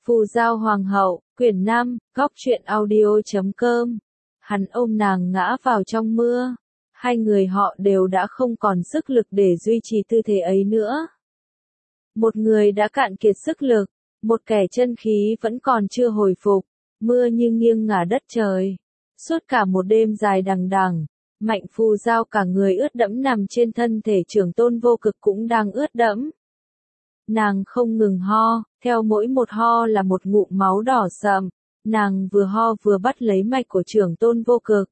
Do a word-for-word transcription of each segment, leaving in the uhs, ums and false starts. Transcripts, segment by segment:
Phù Giao Hoàng hậu, quyển năm, góc truyện audio chấm com. Hắn ôm nàng ngã vào trong mưa. Hai người họ đều đã không còn sức lực để duy trì tư thế ấy nữa. Một người đã cạn kiệt sức lực, một kẻ chân khí vẫn còn chưa hồi phục. Mưa như nghiêng ngả đất trời. Suốt cả một đêm dài đằng đằng, Mạnh Phù Giao cả người ướt đẫm nằm trên thân thể Trưởng Tôn Vô Cực cũng đang ướt đẫm. Nàng không ngừng ho, theo mỗi một ho là một ngụm máu đỏ sậm, nàng vừa ho vừa bắt lấy mạch của Trưởng Tôn Vô Cực.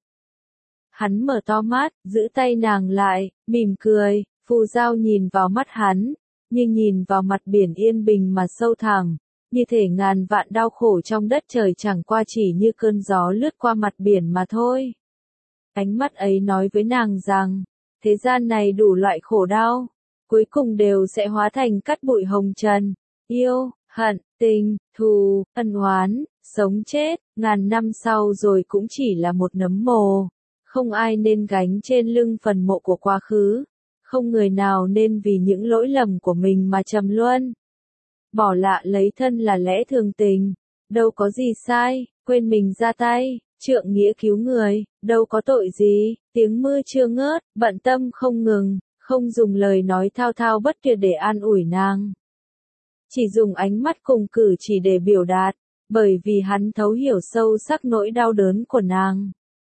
Hắn mở to mắt, giữ tay nàng lại, mỉm cười. Phù Giao nhìn vào mắt hắn, như nhìn vào mặt biển yên bình mà sâu thẳm, như thể ngàn vạn đau khổ trong đất trời chẳng qua chỉ như cơn gió lướt qua mặt biển mà thôi. Ánh mắt ấy nói với nàng rằng, thế gian này đủ loại khổ đau, cuối cùng đều sẽ hóa thành cát bụi hồng trần. Yêu, hận, tình, thù, ân oán, sống chết, ngàn năm sau rồi cũng chỉ là một nấm mồ. Không ai nên gánh trên lưng phần mộ của quá khứ. Không người nào nên vì những lỗi lầm của mình mà trầm luân. Bỏ lạ lấy thân là lẽ thường tình. Đâu có gì sai, quên mình ra tay, trượng nghĩa cứu người, đâu có tội gì. Tiếng mưa chưa ngớt, bận tâm không ngừng, không dùng lời nói thao thao bất tuyệt để an ủi nàng. Chỉ dùng ánh mắt cùng cử chỉ để biểu đạt, bởi vì hắn thấu hiểu sâu sắc nỗi đau đớn của nàng.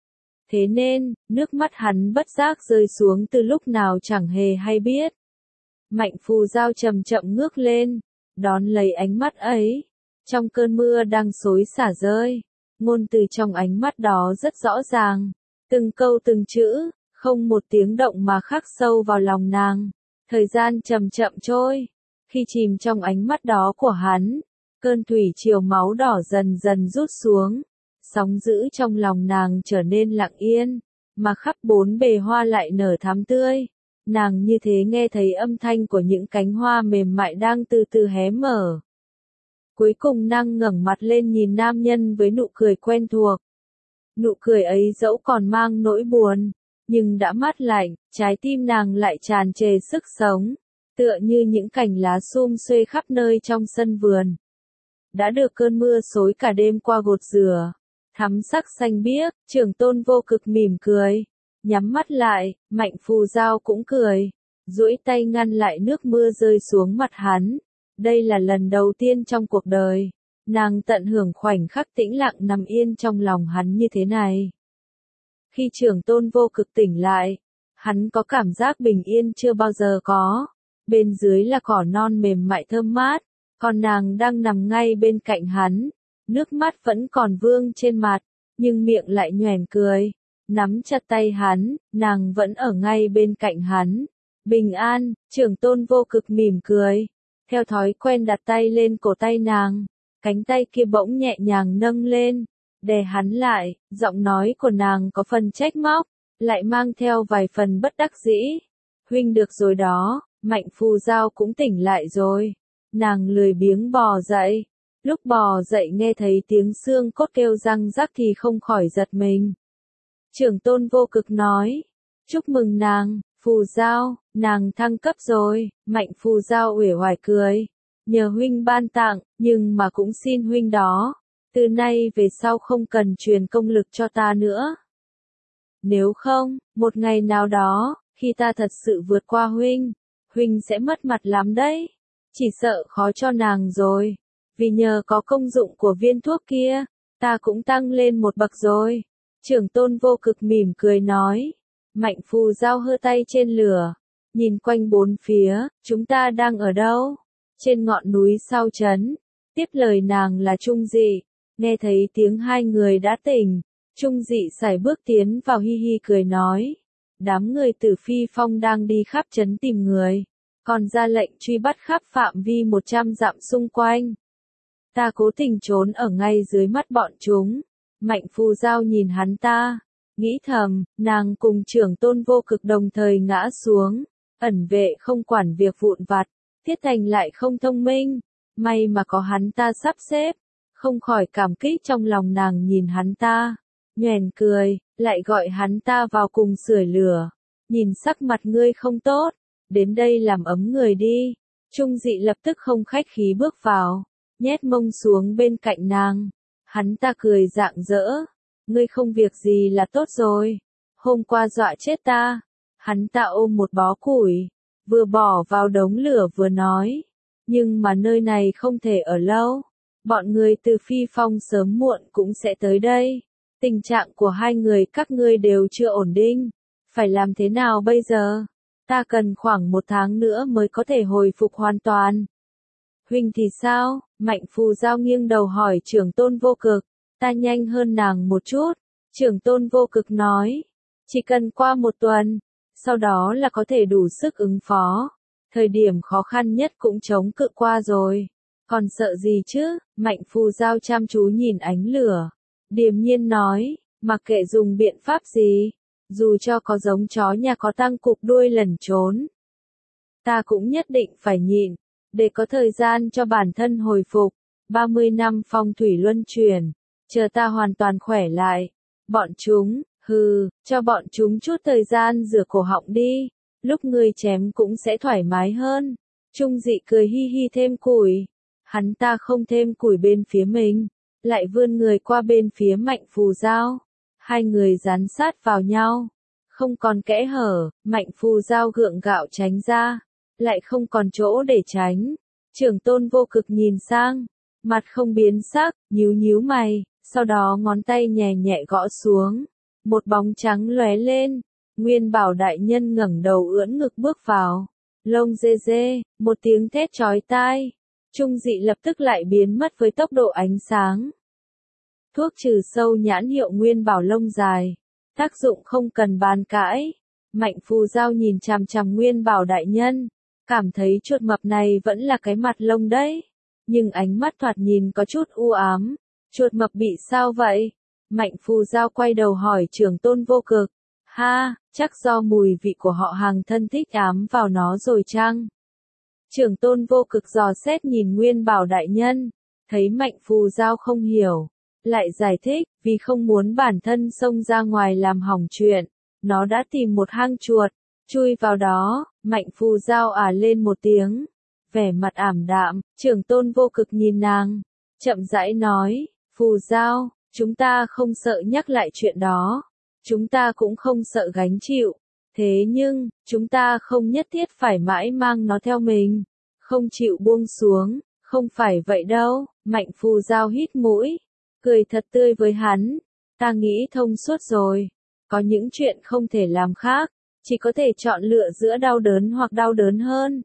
Thế nên, nước mắt hắn bất giác rơi xuống từ lúc nào chẳng hề hay biết. Mạnh Phù Giao chậm chậm ngước lên, đón lấy ánh mắt ấy. Trong cơn mưa đang xối xả rơi, ngôn từ trong ánh mắt đó rất rõ ràng. Từng câu từng chữ, không một tiếng động mà khắc sâu vào lòng nàng. Thời gian chậm chậm trôi, khi chìm trong ánh mắt đó của hắn, cơn thủy triều máu đỏ dần dần rút xuống. Sóng dữ trong lòng nàng trở nên lặng yên, mà khắp bốn bề hoa lại nở thắm tươi. Nàng như thế nghe thấy âm thanh của những cánh hoa mềm mại đang từ từ hé mở. Cuối cùng nàng ngẩng mặt lên nhìn nam nhân với nụ cười quen thuộc. Nụ cười ấy dẫu còn mang nỗi buồn, nhưng đã mát lạnh, trái tim nàng lại tràn trề sức sống, tựa như những cành lá sum xuê khắp nơi trong sân vườn. Đã được cơn mưa xối cả đêm qua gột rửa. Thắm sắc xanh biếc, Trưởng Tôn Vô Cực mỉm cười, nhắm mắt lại, Mạnh Phù Giao cũng cười, duỗi tay ngăn lại nước mưa rơi xuống mặt hắn. Đây là lần đầu tiên trong cuộc đời, nàng tận hưởng khoảnh khắc tĩnh lặng nằm yên trong lòng hắn như thế này. Khi Trưởng Tôn Vô Cực tỉnh lại, hắn có cảm giác bình yên chưa bao giờ có. Bên dưới là cỏ non mềm mại thơm mát, còn nàng đang nằm ngay bên cạnh hắn. Nước mắt vẫn còn vương trên mặt, nhưng miệng lại nhoẻn cười. Nắm chặt tay hắn, nàng vẫn ở ngay bên cạnh hắn. Bình an, Trưởng Tôn Vô Cực mỉm cười. Theo thói quen đặt tay lên cổ tay nàng. Cánh tay kia bỗng nhẹ nhàng nâng lên, đè hắn lại. Giọng nói của nàng có phần trách móc, lại mang theo vài phần bất đắc dĩ. Huynh được rồi đó, Mạnh Phù Giao cũng tỉnh lại rồi. Nàng lười biếng bò dậy. Lúc bò dậy nghe thấy tiếng xương cốt kêu răng rắc thì không khỏi giật mình. Trưởng Tôn Vô Cực nói, chúc mừng nàng, Phù Giao, nàng thăng cấp rồi. Mạnh Phù Giao uể oải cười, nhờ huynh ban tặng, nhưng mà cũng xin huynh đó, từ nay về sau không cần truyền công lực cho ta nữa. Nếu không, một ngày nào đó, khi ta thật sự vượt qua huynh, huynh sẽ mất mặt lắm đấy, chỉ sợ khó cho nàng rồi. Vì nhờ có công dụng của viên thuốc kia, ta cũng tăng lên một bậc rồi. Trưởng Tôn Vô Cực mỉm cười nói. Mạnh Phù Giao hơ tay trên lửa, nhìn quanh bốn phía, chúng ta đang ở đâu? Trên ngọn núi sau trấn. Tiếp lời nàng là Trung Dị. Nghe thấy tiếng hai người đã tỉnh, Trung Dị sải bước tiến vào hi hi cười nói. Đám người Tử Phi Phong đang đi khắp trấn tìm người, còn ra lệnh truy bắt khắp phạm vi một trăm dặm xung quanh. Ta cố tình trốn ở ngay dưới mắt bọn chúng. Mạnh Phù Giao nhìn hắn ta, nghĩ thầm, nàng cùng Trưởng Tôn Vô Cực đồng thời ngã xuống. Ẩn vệ không quản việc vụn vặt, Thiết Thành lại không thông minh, may mà có hắn ta sắp xếp. Không khỏi cảm kích trong lòng nàng nhìn hắn ta, nhoẻn cười, lại gọi hắn ta vào cùng sưởi lửa. Nhìn sắc mặt ngươi không tốt, đến đây làm ấm người đi. Trung Dị lập tức không khách khí bước vào. nhét mông xuống bên cạnh nàng. Hắn ta cười rạng rỡ, ngươi không việc gì là tốt rồi, hôm qua dọa chết ta. Hắn ta ôm một bó củi, vừa bỏ vào đống lửa vừa nói, nhưng mà nơi này không thể ở lâu, bọn người từ Phi Phong sớm muộn cũng sẽ tới đây, tình trạng của hai người các ngươi đều chưa ổn định, phải làm thế nào bây giờ? Ta cần khoảng một tháng nữa mới có thể hồi phục hoàn toàn. Huynh thì sao? Mạnh Phù Giao nghiêng đầu hỏi Trưởng Tôn Vô Cực. Ta nhanh hơn nàng một chút. Trưởng Tôn Vô Cực nói. Chỉ cần qua một tuần, sau đó là có thể đủ sức ứng phó. Thời điểm khó khăn nhất cũng chống cự qua rồi. Còn sợ gì chứ? Mạnh Phù Giao chăm chú nhìn ánh lửa. Điềm nhiên nói, mặc kệ dùng biện pháp gì, dù cho có giống chó nhà có tăng cục đuôi lẩn trốn, ta cũng nhất định phải nhịn, để có thời gian cho bản thân hồi phục. ba mươi năm phong thủy luân chuyển, chờ ta hoàn toàn khỏe lại. Bọn chúng, hừ, cho bọn chúng chút thời gian rửa cổ họng đi, lúc ngươi chém cũng sẽ thoải mái hơn. Trung Dị cười hi hi thêm củi. Hắn ta không thêm củi bên phía mình, lại vươn người qua bên phía Mạnh Phù Giao. Hai người dán sát vào nhau, không còn kẽ hở. Mạnh Phù Giao gượng gạo tránh ra, lại không còn chỗ để tránh. Trưởng Tôn Vô Cực nhìn sang, mặt không biến sắc, nhíu nhíu mày, sau đó ngón tay nhẹ nhẹ gõ xuống, một bóng trắng lóe lên. Nguyên Bảo đại nhân ngẩng đầu ưỡn ngực bước vào, lông dê dê, một tiếng thét chói tai. Trung Dị lập tức lại biến mất với tốc độ ánh sáng. Thuốc trừ sâu nhãn hiệu Nguyên Bảo lông dài, tác dụng không cần bàn cãi. Mạnh Phù Giao nhìn chằm chằm Nguyên Bảo đại nhân, cảm thấy chuột mập này vẫn là cái mặt lông đấy, nhưng ánh mắt thoạt nhìn có chút u ám. Chuột mập bị sao vậy? Mạnh Phù Giao quay đầu hỏi Trưởng Tôn Vô Cực. Ha, chắc do mùi vị của họ hàng thân thích ám vào nó rồi chăng? Trưởng Tôn Vô Cực dò xét nhìn Nguyên Bảo đại nhân, thấy Mạnh Phù Giao không hiểu, lại giải thích, vì không muốn bản thân xông ra ngoài làm hỏng chuyện, nó đã tìm một hang chuột, chui vào đó. Mạnh Phù Giao ả lên một tiếng, vẻ mặt ảm đạm. Trưởng Tôn Vô Cực nhìn nàng, chậm rãi nói, Phù Giao, chúng ta không sợ nhắc lại chuyện đó, chúng ta cũng không sợ gánh chịu, thế nhưng, chúng ta không nhất thiết phải mãi mang nó theo mình, không chịu buông xuống, không phải vậy đâu. Mạnh Phù Giao hít mũi, cười thật tươi với hắn, ta nghĩ thông suốt rồi, có những chuyện không thể làm khác, chỉ có thể chọn lựa giữa đau đớn hoặc đau đớn hơn.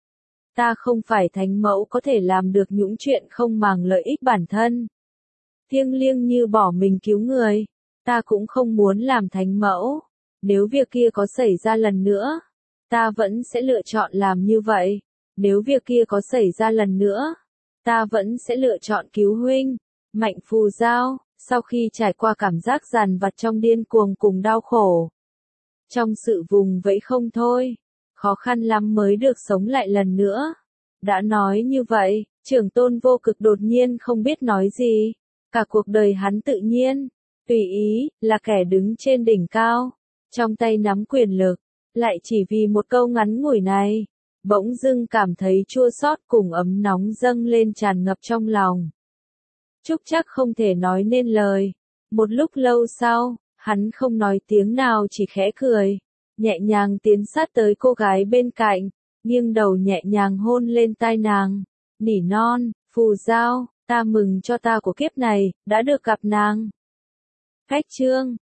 Ta không phải thánh mẫu có thể làm được những chuyện không màng lợi ích bản thân, thiêng liêng như bỏ mình cứu người. Ta cũng không muốn làm thánh mẫu, nếu việc kia có xảy ra lần nữa, ta vẫn sẽ lựa chọn làm như vậy. Nếu việc kia có xảy ra lần nữa, ta vẫn sẽ lựa chọn cứu huynh. Mạnh Phù Giao, sau khi trải qua cảm giác dằn vặt trong điên cuồng cùng đau khổ, trong sự vùng vẫy không thôi, khó khăn lắm mới được sống lại lần nữa. Đã nói như vậy, Trưởng Tôn Vô Cực đột nhiên không biết nói gì. Cả cuộc đời hắn tự nhiên, tùy ý, là kẻ đứng trên đỉnh cao, trong tay nắm quyền lực, lại chỉ vì một câu ngắn ngủi này, bỗng dưng cảm thấy chua xót cùng ấm nóng dâng lên tràn ngập trong lòng. Trúc Trác không thể nói nên lời. Một lúc lâu sau, hắn không nói tiếng nào, chỉ khẽ cười, nhẹ nhàng tiến sát tới cô gái bên cạnh, nghiêng đầu nhẹ nhàng hôn lên tai nàng, nỉ non, Phù Giao, ta mừng cho ta của kiếp này, đã được gặp nàng. Khách chương